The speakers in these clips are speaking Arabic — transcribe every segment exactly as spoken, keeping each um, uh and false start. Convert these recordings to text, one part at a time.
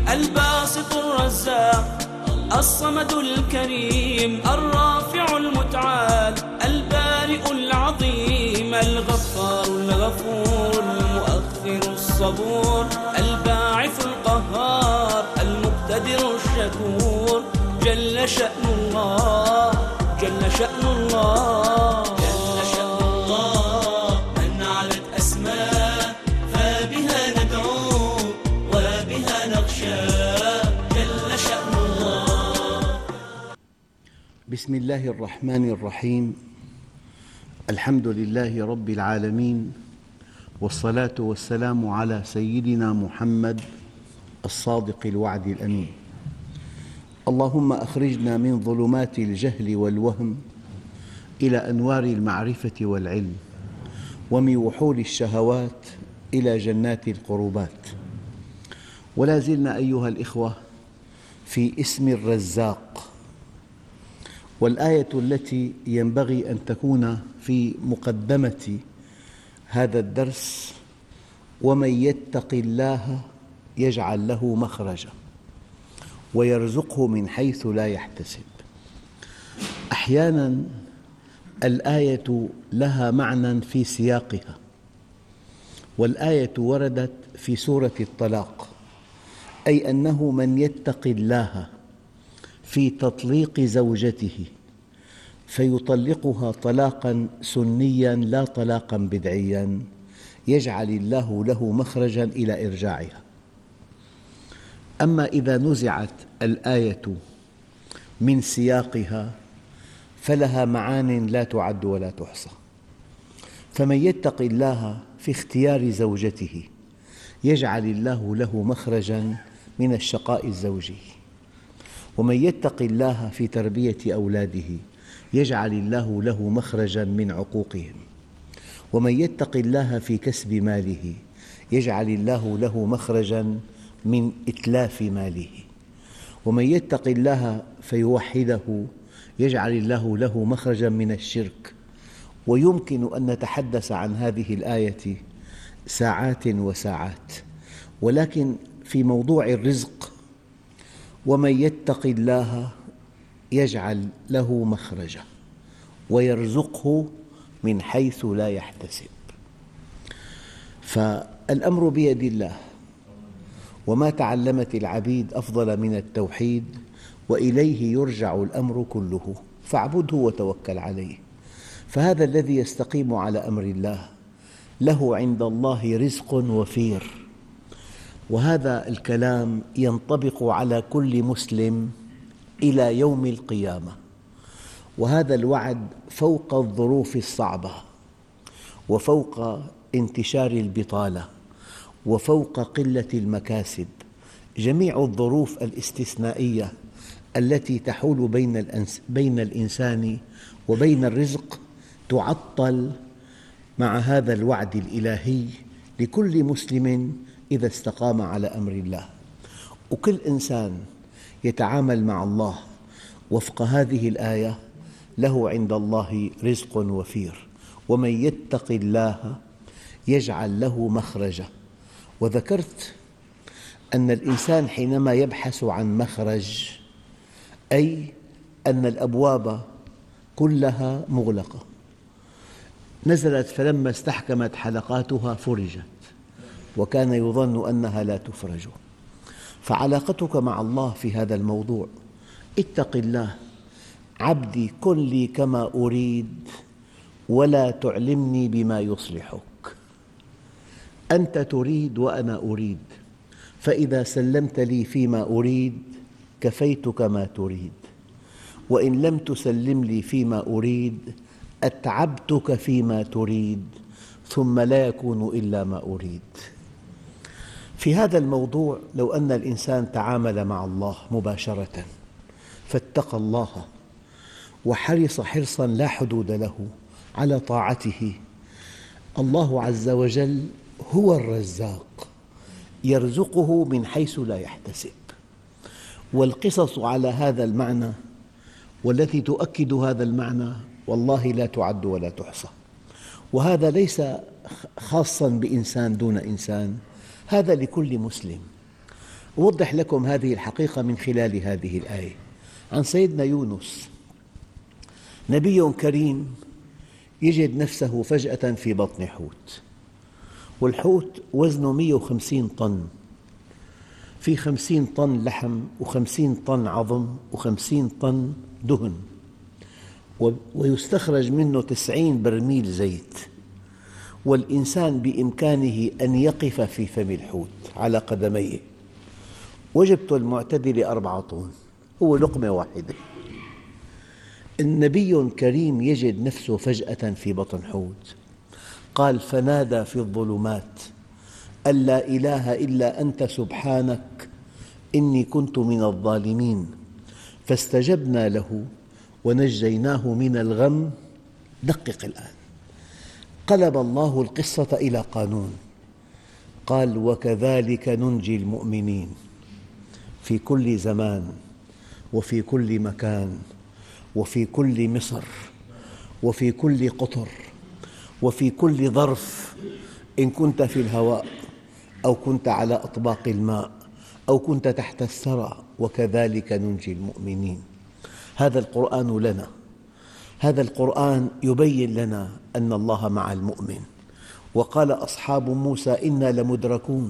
الباسط الرزاق الصمد الكريم الرافع المتعال البارئ العظيم الغفار الغفور المؤخر الصبور الباعث القهار المقتدر الشكور جل شأن الله جل شأن الله جل شأن الله من علت أسماء فبها ندعو وبها نخشى جل شأن الله. بسم الله الرحمن الرحيم. الحمد لله رب العالمين، والصلاة والسلام على سيدنا محمد الصادق الوعد الأمين. اللهم أخرجنا من ظلمات الجهل والوهم إلى أنوار المعرفة والعلم، ومن وحول الشهوات إلى جنات القربات. ولا زلنا أيها الإخوة في اسم الرزاق، والآية التي ينبغي أن تكون في مقدمة هذا الدرس: ومن يتق الله يجعل له مخرجا ويرزقه من حيث لا يحتسب. أحياناً الآية لها معنى في سياقها، والآية وردت في سورة الطلاق، أي أنه من يتق الله في تطليق زوجته فيطلقها طلاقاً سنياً لا طلاقاً بدعياً يجعل الله له مخرجاً إلى إرجاعها. أما إذا نزعت الآية من سياقها فلها معان لا تعد ولا تحصى. فمن يتق الله في اختيار زوجته يجعل الله له مخرجاً من الشقاء الزوجي، ومن يتق الله في تربية أولاده يجعل الله له مخرجاً من عقوقهم، ومن يتق الله في كسب ماله يجعل الله له مخرجاً من إتلاف ماله، ومن يتق الله فيوحده يجعل الله له مخرجاً من الشرك. ويمكن أن نتحدث عن هذه الآية ساعات وساعات، ولكن في موضوع الرزق: ومن يتق الله يجعل له مخرجا ويرزقه من حيث لا يحتسب. فالأمر بيد الله، وما تعلمت العبيد أفضل من التوحيد، وإليه يرجع الأمر كله، فاعبده وتوكل عليه. فهذا الذي يستقيم على أمر الله له عند الله رزق وفير، وهذا الكلام ينطبق على كل مسلم إلى يوم القيامة. وهذا الوعد فوق الظروف الصعبة، وفوق انتشار البطالة، وفوق قلة المكاسب. جميع الظروف الاستثنائية التي تحول بين الإنسان وبين الرزق تعطل مع هذا الوعد الإلهي لكل مسلم إذا استقام على أمر الله. وكل إنسان يتعامل مع الله وفق هذه الآية له عند الله رزق وفير. ومن يتق الله يجعل له مخرجا. وذكرت أن الإنسان حينما يبحث عن مخرج، أي أن الأبواب كلها مغلقة، نزلت فلما استحكمت حلقاتها فرجت، وكان يظن أنها لا تفرج. فعلاقتك مع الله في هذا الموضوع: اتق الله عبدي، كن لي كما أريد ولا تعلمني بما يصلحك. أنت تريد وأنا أريد، فإذا سلمت لي فيما أريد كفيتك ما تريد، وإن لم تسلم لي فيما أريد أتعبتك فيما تريد، ثم لا يكون إلا ما أريد. في هذا الموضوع لو أن الإنسان تعامل مع الله مباشرة فاتقى الله وحرص حرصاً لا حدود له على طاعته، الله عز وجل هو الرزاق يرزقه من حيث لا يحتسب. والقصص على هذا المعنى والتي تؤكد هذا المعنى والله لا تعد ولا تحصى. وهذا ليس خاصاً بإنسان دون إنسان، هذا لكل مسلم. أوضح لكم هذه الحقيقة من خلال هذه الآية عن سيدنا يونس، نبي كريم يجد نفسه فجأة في بطن حوت، والحوت وزنه مئة وخمسين طن، في خمسين طن لحم وخمسين طن عظم وخمسين طن دهن، ويستخرج منه تسعين برميل زيت، والإنسان بإمكانه أن يقف في فم الحوت على قدميه، وجبته المعتدلة أربعة طن، هو لقمة واحدة. النبي كريم يجد نفسه فجأة في بطن حوت، قال فنادى في الظلمات أن لا إله إلا أنت سبحانك إني كنت من الظالمين، فاستجبنا له ونجيناه من الغم. دقق الآن، قلب الله القصة إلى قانون، قال وكذلك ننجي المؤمنين في كل زمان وفي كل مكان وفي كل مصر وفي كل قطر وفي كل ظرف، إن كنت في الهواء أو كنت على أطباق الماء أو كنت تحت الثرى، وكذلك ننجي المؤمنين. هذا القرآن لنا، هذا القرآن يبين لنا أن الله مع المؤمن. وقال أصحاب موسى إنا لمدركون،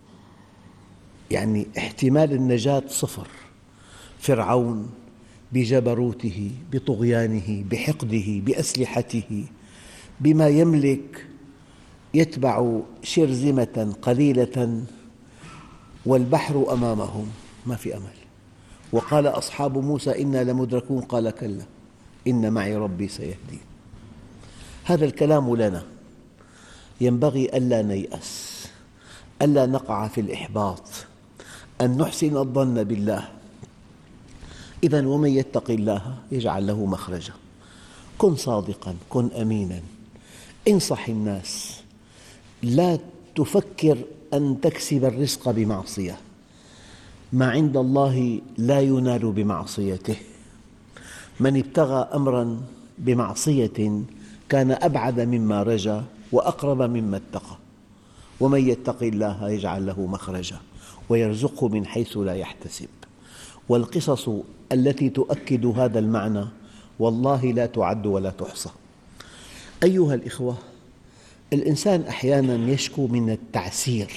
يعني احتمال النجاة صفر. فرعون بجبروته بطغيانه بحقده بأسلحته بما يملك يتبع شرذمة قليلة والبحر أمامهم، ما في أمل. وقال أصحاب موسى إنا لمدركون، قال كلا إن معي ربي سيهدين. هذا الكلام لنا، ينبغي ألا نيأس، ألا نقع في الإحباط، أن نحسن الظن بالله. إذن ومن يتق الله يجعل له مخرجا. كن صادقاً، كن أميناً، انصح الناس، لا تفكر أن تكسب الرزق بمعصية، ما عند الله لا ينال بمعصيته. من ابتغى أمراً بمعصية كان أبعد مما رجا وأقرب مما اتقى. ومن يتق الله يجعل له مخرجا ويرزقه من حيث لا يحتسب. والقصص التي تؤكد هذا المعنى والله لا تعد ولا تحصى. أيها الإخوة، الإنسان أحياناً يشكو من التعسير.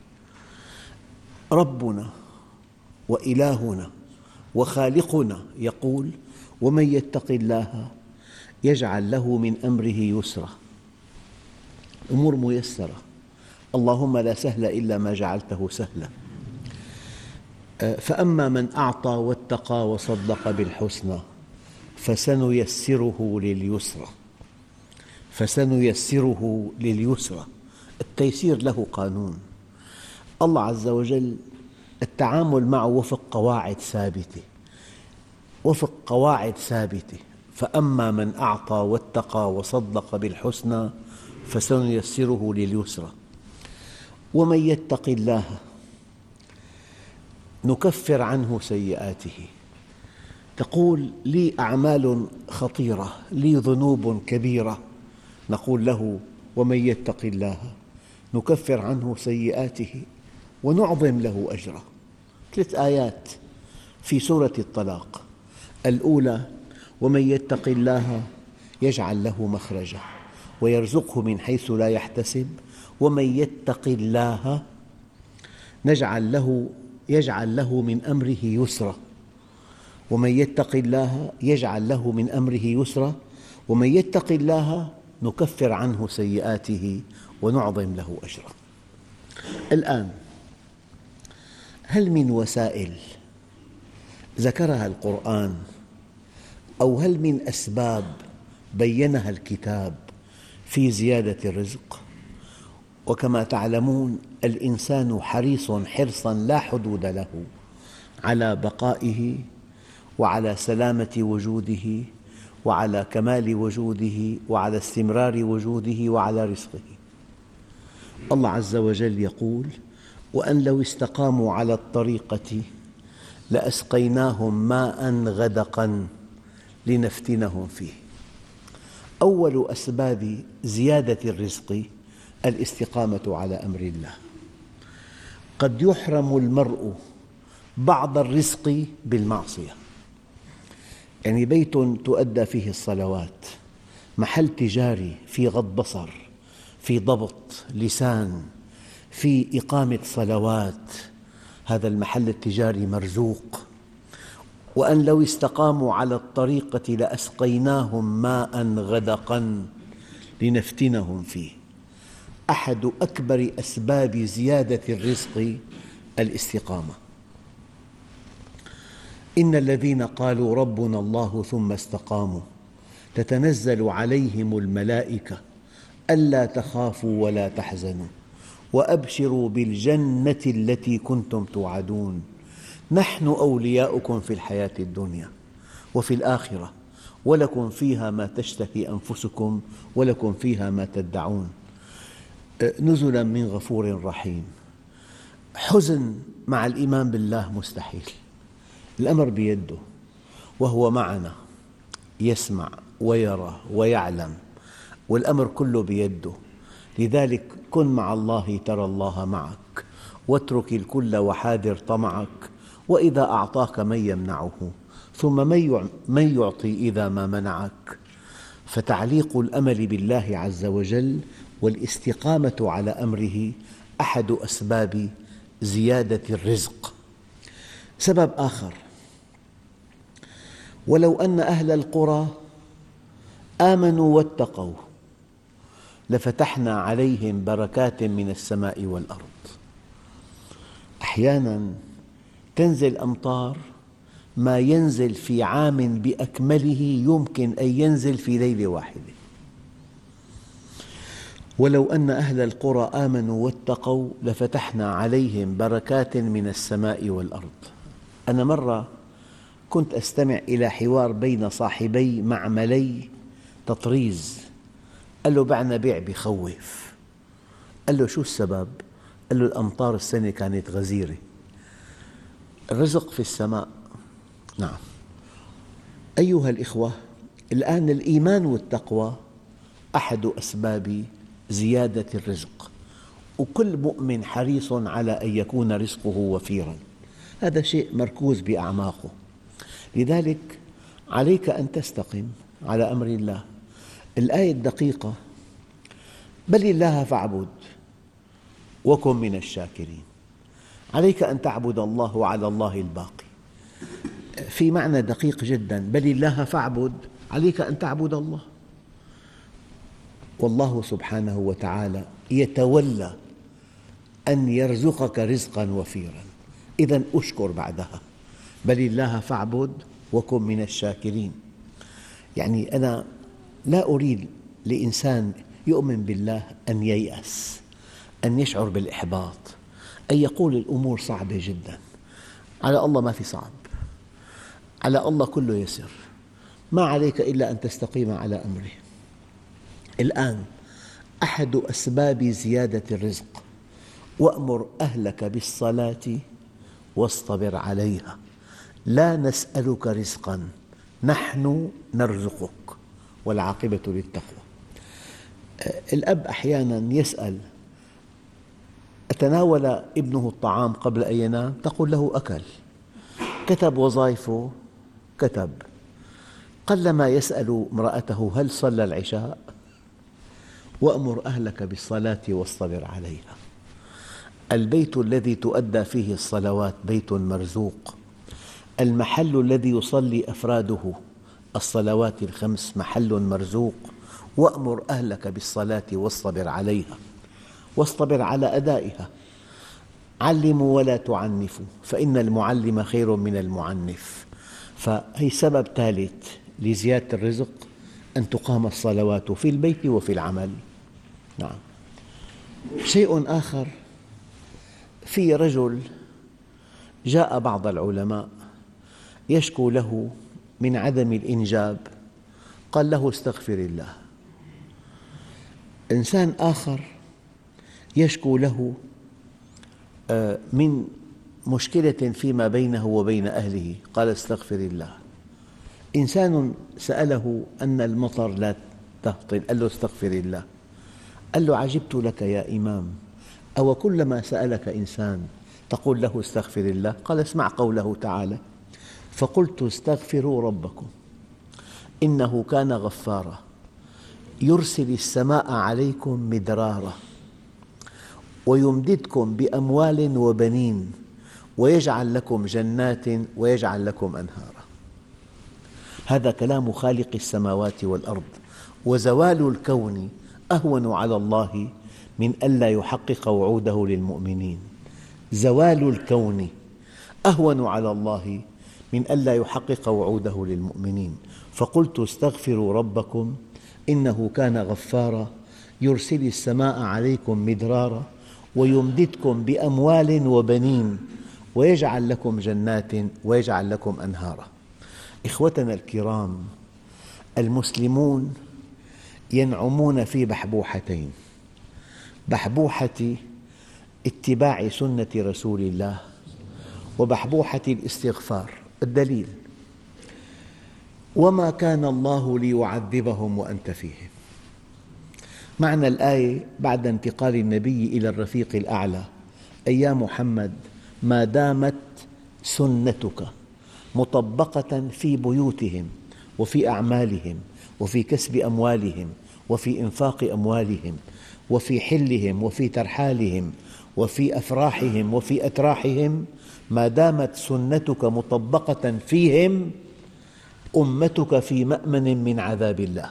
ربنا وإلهنا وخالقنا يقول ومن يتق الله يجعل له من أمره يسرا. أمور ميسرة، اللهم لا سهل إلا ما جعلته سهلا. فأما من أعطى واتقى وصدق بالحسنى فسنيسره لليسرى. فسنيسره لليسرى، التيسير له قانون. الله عز وجل التعامل معه وفق قواعد ثابتة، وفق قواعد ثابتة. فأما من أعطى واتقى وصدق بالحسنى فسنيسره لليسرى. ومن يتق الله نكفر عنه سيئاته. تقول لي أعمال خطيرة، لي ذنوب كبيرة، نقول له ومن يتق الله نكفر عنه سيئاته ونعظم له أجره. ثلاث آيات في سورة الطلاق. الأولى ومن يتق الله يجعل له مخرجا ويرزقه من حيث لا يحتسب. ومن يتق الله نجعل له يجعل له من أمره يسرا. ومن يتق الله يجعل له من أمره يسرا. ومن يتق الله نكفر عنه سيئاته ونعظم له أجره. الآن هل من وسائل ذكرها القرآن أو هل من أسباب بيّنها الكتاب في زيادة الرزق؟ وكما تعلمون الإنسان حريص حرصاً لا حدود له على بقائه وعلى سلامة وجوده وعلى كمال وجوده وعلى استمرار وجوده وعلى رزقه. الله عز وجل يقول وأن لو استقاموا على الطريقة لأسقيناهم ماء غدقا لنفتنهم فيه. أول أسباب زيادة الرزق الاستقامة على أمر الله. قد يحرم المرء بعض الرزق بالمعصية. يعني بيت تؤدى فيه الصلوات، محل تجاري في غض بصر، في ضبط لسان، في إقامة صلوات، هذا المحل التجاري مرزوق. وأن لو استقاموا على الطريقة لأسقيناهم ماء غدقا لنفتنهم فيه. أحد أكبر أسباب زيادة الرزق الاستقامة. إن الذين قالوا ربنا الله ثم استقاموا تتنزل عليهم الملائكة ألا تخافوا ولا تحزنوا وأبشروا بالجنة التي كنتم توعدون نحن أولياؤكم في الحياة الدنيا وفي الآخرة ولكم فيها ما تشتهي أنفسكم ولكم فيها ما تدعون نزلا من غفور رحيم. حزن مع الإيمان بالله مستحيل، الأمر بيده وهو معنا، يسمع ويرى ويعلم، والأمر كله بيده. لذلك كن مع الله ترى الله معك، واترك الكل وحاذر طمعك، وإذا أعطاك من يمنعه، ثم من يعطي إذا ما منعك. فتعليق الأمل بالله عز وجل والاستقامة على أمره أحد أسباب زيادة الرزق. سبب آخر: ولو أن أهل القرى آمنوا واتقوا لفتحنا عليهم بركات من السماء والأرض. أحياناً تنزل أمطار ما ينزل في عام بأكمله يمكن أن ينزل في ليلة واحدة. ولو أن أهل القرى آمنوا واتقوا لفتحنا عليهم بركات من السماء والأرض. أنا مرة كنت أستمع إلى حوار بين صاحبي معملي تطريز. قال له: بعنا بيع بخوف. قال له: شو السبب؟ قال له: الأمطار السنة كانت غزيرة. الرزق في السماء. نعم أيها الإخوة، الآن الإيمان والتقوى أحد أسباب زيادة الرزق، وكل مؤمن حريص على أن يكون رزقه وفيراً، هذا شيء مركوز بأعماقه. لذلك عليك أن تستقم على أمر الله. الآية الدقيقة: بل الله فاعبد وكن من الشاكرين. عليك أن تعبد الله وعلى الله الباقي. في معنى دقيق جدا: بل الله فاعبد، عليك أن تعبد الله، والله سبحانه وتعالى يتولى أن يرزقك رزقاً وفيراً. إذن أشكر بعدها. بل الله فاعبد وكن من الشاكرين. يعني أنا لا أريد لإنسان يؤمن بالله أن ييأس، أن يشعر بالإحباط، أن يقول الأمور صعبة جداً. على الله ما في صعب، على الله كله يسر. ما عليك إلا أن تستقيم على أمره. الآن أحد أسباب زيادة الرزق: وأمر أهلك بالصلاة واصطبر عليها لا نسألك رزقاً نحن نرزقك والعاقبة للتقوى. الأب أحياناً يسأل: أتناول ابنه الطعام قبل أن ينام؟ تقول له: أكل. كتب وظائفه؟ كتب. قلما يسأل امرأته: هل صلى العشاء؟ وأمر أهلك بالصلاة واصطبر عليها. البيت الذي تؤدى فيه الصلوات بيت مرزوق. المحل الذي يصلي أفراده الصلوات الخمس محل مرزوق. وأمر أهلك بالصلاة واصطبر عليها، واصطبر على أدائها. علموا ولا تعنفوا فإن المعلم خير من المعنف. فهي سبب ثالث لزيادة الرزق: أن تقام الصلوات في البيت وفي العمل. نعم. شيء آخر: في رجل جاء بعض العلماء يشكو له من عدم الإنجاب، قال له: استغفر الله. إنسان آخر يشكو له من مشكلة فيما بينه وبين أهله، قال: استغفر الله. إنسان سأله أن المطر لا تهطل، قال له: استغفر الله. قال له: عجبت لك يا إمام، أو كلما سألك إنسان تقول له استغفر الله؟ قال اسمع قوله تعالى: فقلت استغفروا ربكم إنه كان غفارا يرسل السماء عليكم مدرارا ويمددكم بأموال وبنين ويجعل لكم جنات ويجعل لكم أنهارا. هذا كلام خالق السماوات والأرض، وزوال الكون أهون على الله من ألا يحقق وعوده للمؤمنين. زوال الكون أهون على الله من ألا يحقق وعوده للمؤمنين. فقلت استغفروا ربكم إنه كان غفارا يرسل السماء عليكم مدرارا ويمددكم بأموال وبنين ويجعل لكم جنات ويجعل لكم أنهارا. إخوتنا الكرام، المسلمون ينعمون في بحبوحتين: بحبوحة اتباع سنة رسول الله، وبحبوحة الاستغفار. الدليل: وما كان الله ليعذبهم وأنت فيهم. معنى الآية بعد انتقال النبي إلى الرفيق الأعلى: أي يا محمد، ما دامت سنتك مطبقة في بيوتهم وفي أعمالهم وفي كسب أموالهم وفي إنفاق أموالهم وفي حلهم وفي ترحالهم وفي أفراحهم وفي أتراحهم، ما دامت سنتك مطبقة فيهم أمتك في مأمن من عذاب الله.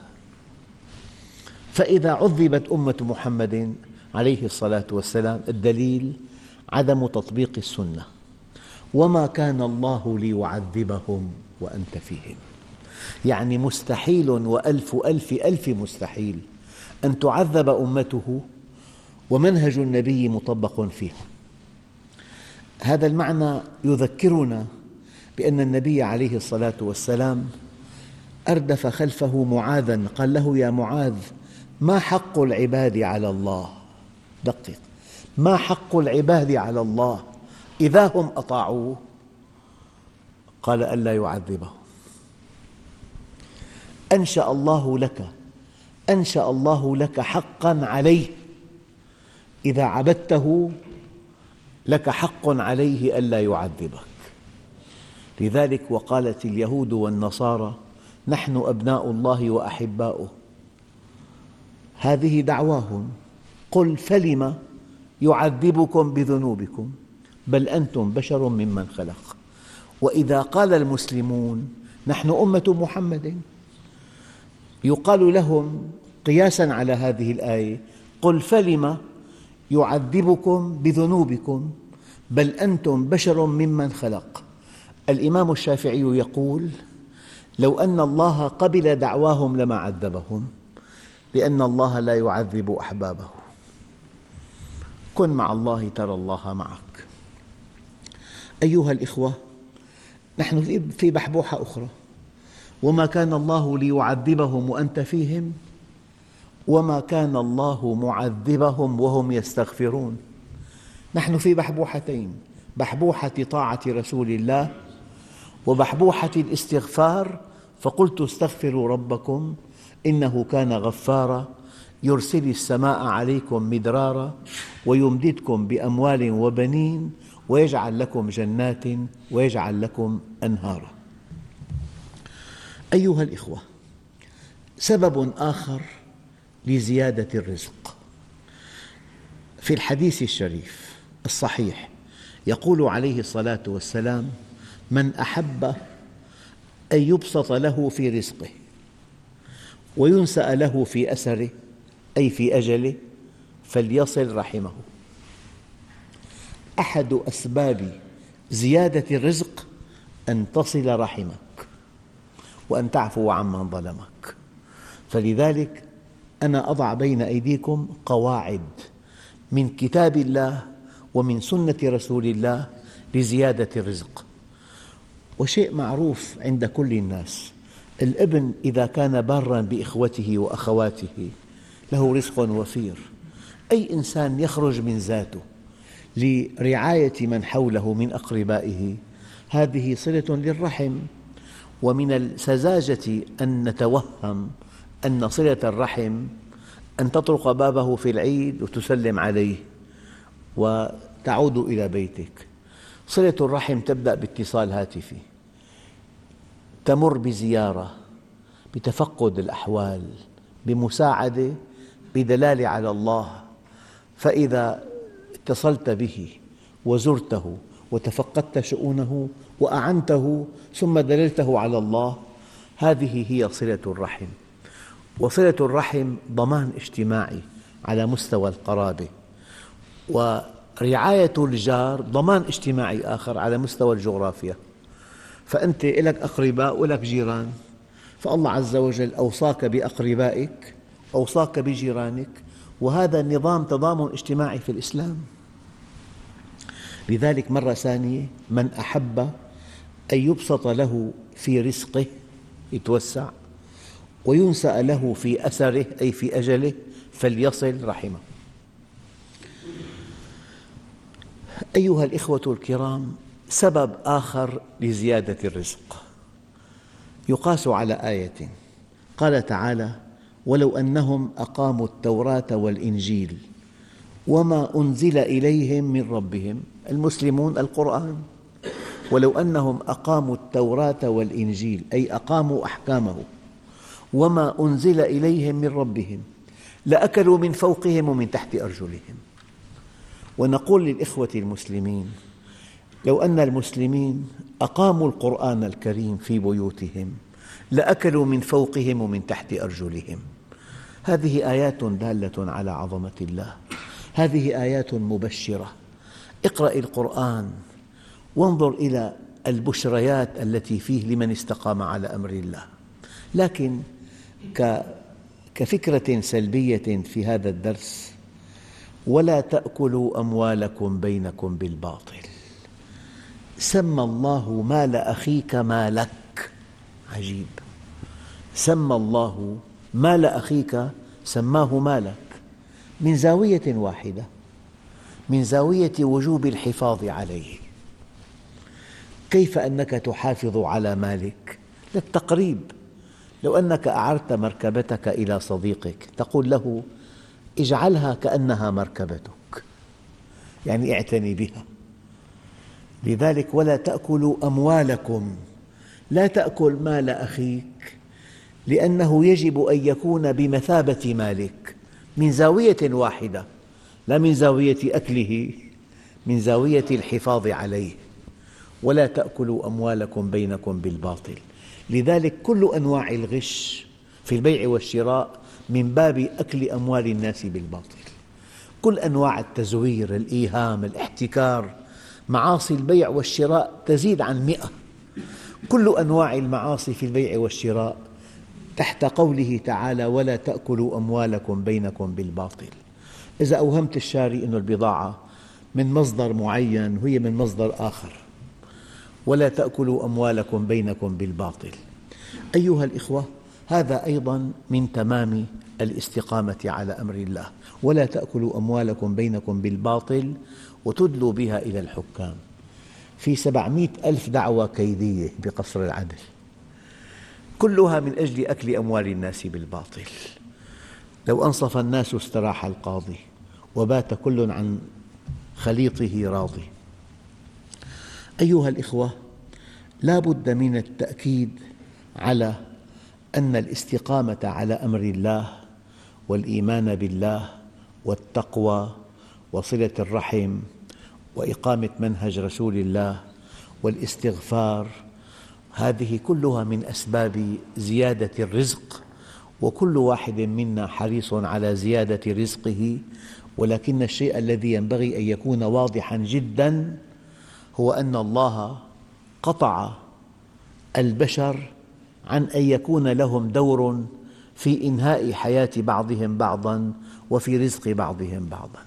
فإذا عذبت أمة محمد عليه الصلاة والسلام، الدليل عدم تطبيق السنة. وما كان الله ليعذبهم وأنت فيهم، يعني مستحيل وألف ألف ألف مستحيل أن تعذب أمته ومنهج النبي مطبق فيهم. هذا المعنى يذكرنا بأن النبي عليه الصلاة والسلام أردف خلفه معاذا، قال له: يا معاذ، ما حق العباد على الله؟ دقق، ما حق العباد على الله إذا هم أطاعوه؟ قال: ألا يعذبهم. أنشأ الله لك أنشأ الله لك حقا عليه، إذا عبدته لك حق عليه ألا يعذبك. لذلك وقالت اليهود والنصارى: نحن أبناء الله وأحباؤه. هذه دعواهم. قل فلم يعذبكم بذنوبكم بل أنتم بشر ممن خلق. وإذا قال المسلمون: نحن أمة محمد، يقال لهم قياساً على هذه الآية: قل فلم يعذبكم بذنوبكم بل أنتم بشر ممن خلق. الإمام الشافعي يقول: لو أن الله قبل دعواهم لما عذبهم، لأن الله لا يعذب أحبابه. كن مع الله ترى الله معك. أيها الإخوة، نحن في بحبوحة أخرى: وما كان الله ليعذبهم وأنت فيهم، وما كان الله معذبهم وهم يستغفرون. نحن في بحبوحتين: بحبوحة طاعة رسول الله وبحبوحة الاستغفار. فقلت استغفروا ربكم إنه كان غفارا يرسل السماء عليكم مدرارا ويمددكم بأموال وبنين ويجعل لكم جنات ويجعل لكم أنهارا. أيها الإخوة، سبب آخر لزيادة الرزق: في الحديث الشريف الصحيح يقول عليه الصلاة والسلام: من أحب أن يبسط له في رزقه وينسأ له في أسره، أي في أجله، فليصل رحمه. أحد أسباب زيادة الرزق أن تصل رحمك وأن تعفو عمن ظلمك. فلذلك أنا أضع بين أيديكم قواعد من كتاب الله ومن سنة رسول الله لزيادة الرزق. وشيء معروف عند كل الناس: الابن إذا كان باراً بإخوته وأخواته له رزق وفير. أي إنسان يخرج من ذاته لرعاية من حوله من أقربائه، هذه صلة للرحم. ومن السذاجة أن نتوهم أن صلة الرحم أن تطرق بابه في العيد وتسلم عليه تعود إلى بيتك. صلة الرحم تبدأ باتصال هاتفي، تمر بزيارة، بتفقد الأحوال، بمساعدة، بدلالة على الله. فإذا اتصلت به وزرته وتفقدت شؤونه وأعنته ثم دللته على الله، هذه هي صلة الرحم. وصلة الرحم ضمان اجتماعي على مستوى القرابة، ورعاية الجار ضمان اجتماعي آخر على مستوى الجغرافيا. فأنت لك أقرباء ولك جيران، فالله عز وجل أوصاك بأقربائك، أوصاك بجيرانك، وهذا النظام تضامن اجتماعي في الإسلام. لذلك مرة ثانية، من أحب أن يبسط له في رزقه يتوسع، وينسأ له في أثره أي في أجله فليصل رحمه. أيها الإخوة الكرام، سبب آخر لزيادة الرزق يقاس على آية، قال تعالى: ولو أنهم أقاموا التوراة والإنجيل وما أنزل إليهم من ربهم. المسلمون القرآن. ولو أنهم أقاموا التوراة والإنجيل أي أقاموا أحكامه وما أنزل إليهم من ربهم لأكلوا من فوقهم ومن تحت أرجلهم. ونقول للإخوة المسلمين: لو أن المسلمين أقاموا القرآن الكريم في بيوتهم لأكلوا من فوقهم ومن تحت أرجلهم. هذه آيات دالة على عظمة الله، هذه آيات مبشرة. اقرأ القرآن وانظر إلى البشريات التي فيه لمن استقام على أمر الله. لكن كفكرة سلبية في هذا الدرس: ولا تأكلوا أموالكم بينكم بالباطل. سمى الله مال أخيك مالك. عجيب، سمى الله مال أخيك، سماه مالك، من زاوية واحدة، من زاوية وجوب الحفاظ عليه. كيف أنك تحافظ على مالك؟ للتقريب. لو أنك أعرت مركبتك إلى صديقك تقول له: اجعلها كأنها مركبتك، يعني اعتني بها. لذلك ولا تأكلوا أموالكم، لا تأكل مال أخيك، لأنه يجب أن يكون بمثابة مالك، من زاوية واحدة، لا من زاوية أكله، من زاوية الحفاظ عليه. ولا تأكلوا أموالكم بينكم بالباطل. لذلك كل أنواع الغش في البيع والشراء من باب أكل أموال الناس بالباطل. كل أنواع التزوير، الإيهام، الاحتكار، معاصي البيع والشراء تزيد عن مئة. كل أنواع المعاصي في البيع والشراء تحت قوله تعالى: ولا تأكلوا أموالكم بينكم بالباطل. إذا أوهمت الشاري أن البضاعة من مصدر معين وهي من مصدر آخر. ولا تأكلوا أموالكم بينكم بالباطل. أيها الإخوة، هذا أيضا من تمام الاستقامة على أمر الله. ولا تأكلوا أموالكم بينكم بالباطل وتدلوا بها إلى الحكام. في سبعمئة ألف دعوى كيدية بقصر العدل، كلها من أجل أكل أموال الناس بالباطل. لو أنصف الناس استراح القاضي وبات كل عن خليطه راضي. أيها الإخوة، لا بد من التأكيد على أن الاستقامة على أمر الله والإيمان بالله والتقوى وصلة الرحم وإقامة منهج رسول الله والاستغفار، هذه كلها من أسباب زيادة الرزق، وكل واحد منا حريص على زيادة رزقه. ولكن الشيء الذي ينبغي أن يكون واضحاً جداً هو أن الله قطع البشر عن أن يكون لهم دور في إنهاء حياة بعضهم بعضاً وفي رزق بعضهم بعضاً.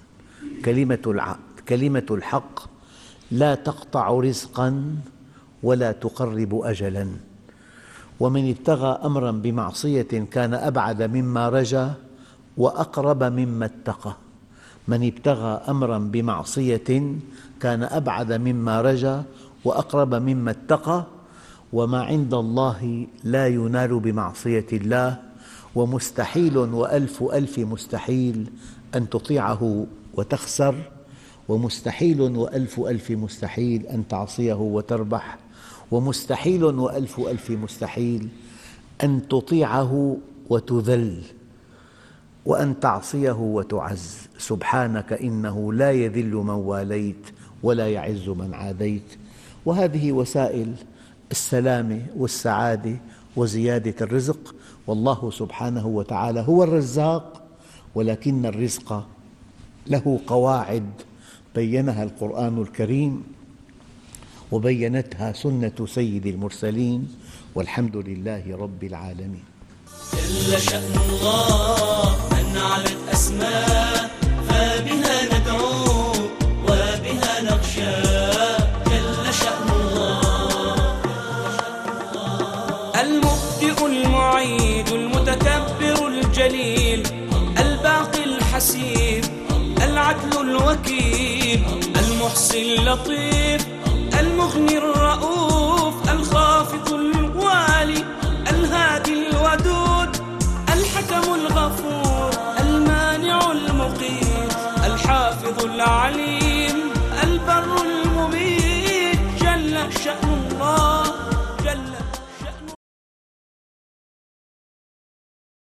كلمة الحق لا تقطع رزقاً ولا تقرب أجلاً. ومن ابتغى أمراً بمعصية كان أبعد مما رجا وأقرب مما اتقى. من ابتغى أمراً بمعصية كان أبعد مما رجا وأقرب مما اتقى. وما عند الله لا ينال بمعصية الله، ومستحيل وألف ألف مستحيل أن تطيعه وتخسر، ومستحيل وألف ألف مستحيل أن تعصيه وتربح، ومستحيل وألف ألف مستحيل أن تطيعه وتذل، وأن تعصيه وتعز. سبحانك إنه لا يذل من واليت ولا يعز من عاديت. وهذه وسائل السلامة والسعادة وزيادة الرزق. والله سبحانه وتعالى هو الرزاق، ولكن الرزق له قواعد بينها القرآن الكريم وبينتها سنة سيد المرسلين، والحمد لله رب العالمين. جل شأن الله من علت أسماء، فبها ندعو وبها نخشى. جل شأن الله المبدئ المعيد المتكبر الجليل الباقي الحسيب العدل الوكيل المحصي اللطيف المغني الرؤوف